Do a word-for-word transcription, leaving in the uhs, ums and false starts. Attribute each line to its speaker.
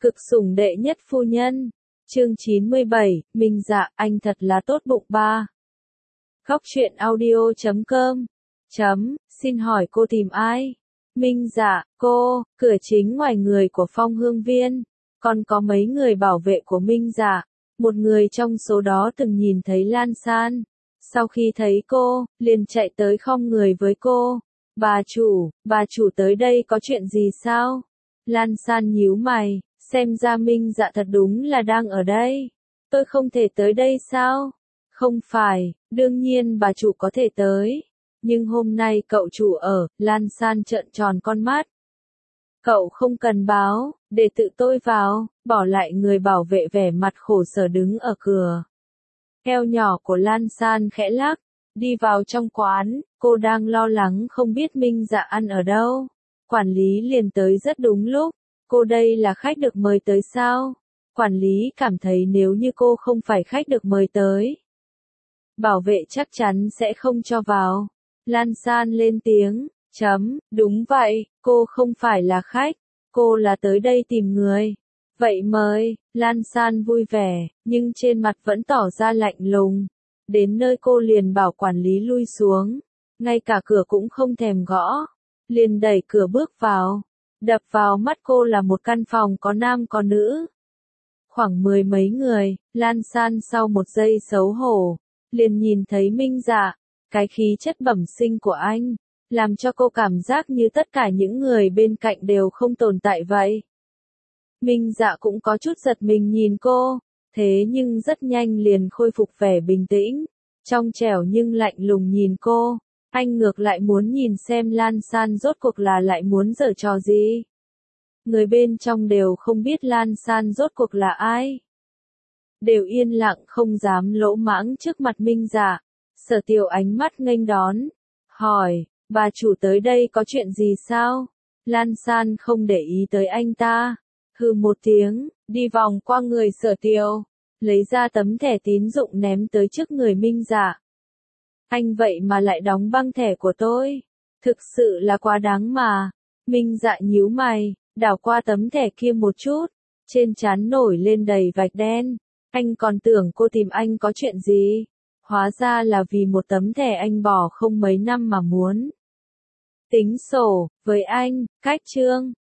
Speaker 1: Cực sủng đệ nhất phu nhân. Chương chín mươi bảy, Minh Dạ, anh thật là tốt bụng ba. Góc truyện audio chấm com. Chấm, xin hỏi cô tìm ai? Minh Dạ, cô, cửa chính ngoài người của Phong Hương Viên. Còn có mấy người bảo vệ của Minh Dạ. Một người trong số đó từng nhìn thấy Lan San. Sau khi thấy cô, liền chạy tới khom người với cô. Bà chủ, bà chủ tới đây có chuyện gì sao? Lan San nhíu mày, xem ra Minh Dạ thật đúng là đang ở đây. Tôi không thể tới đây sao? Không phải, đương nhiên bà chủ có thể tới. Nhưng hôm nay cậu chủ ở, Lan San trợn tròn con mắt. Cậu không cần báo, để tự tôi vào, bỏ lại người bảo vệ vẻ mặt khổ sở đứng ở cửa. Eo nhỏ của Lan San khẽ lắc, đi vào trong quán, cô đang lo lắng không biết Minh Dạ ăn ở đâu. Quản lý liền tới rất đúng lúc, cô đây là khách được mời tới sao? Quản lý cảm thấy nếu như cô không phải khách được mời tới, bảo vệ chắc chắn sẽ không cho vào. Lan San lên tiếng, chấm, đúng vậy, cô không phải là khách, cô là tới đây tìm người. Vậy mời, Lan San vui vẻ, nhưng trên mặt vẫn tỏ ra lạnh lùng. Đến nơi cô liền bảo quản lý lui xuống, ngay cả cửa cũng không thèm gõ, liền đẩy cửa bước vào. Đập vào mắt cô là một căn phòng có nam có nữ. Khoảng mười mấy người, Lan San sau một giây xấu hổ, liền nhìn thấy Minh Dạ, cái khí chất bẩm sinh của anh, làm cho cô cảm giác như tất cả những người bên cạnh đều không tồn tại vậy. Minh Dạ cũng có chút giật mình nhìn cô, thế nhưng rất nhanh liền khôi phục vẻ bình tĩnh, trong trẻo nhưng lạnh lùng nhìn cô. Anh ngược lại muốn nhìn xem Lan San rốt cuộc là lại muốn giở trò gì. Người bên trong đều không biết Lan San rốt cuộc là ai. Đều yên lặng không dám lỗ mãng trước mặt Minh Dạ. Sở Tiều ánh mắt nghênh đón, hỏi, bà chủ tới đây có chuyện gì sao? Lan San không để ý tới anh ta, hừ một tiếng, đi vòng qua người Sở Tiều, lấy ra tấm thẻ tín dụng ném tới trước người Minh Dạ. Anh vậy mà lại đóng băng thẻ của tôi, thực sự là quá đáng mà. Minh Dạ nhíu mày, đảo qua tấm thẻ kia một chút, trên trán nổi lên đầy vạch đen. Anh còn tưởng cô tìm anh có chuyện gì, hóa ra là vì một tấm thẻ anh bỏ không mấy năm mà muốn tính sổ với anh. Cách chương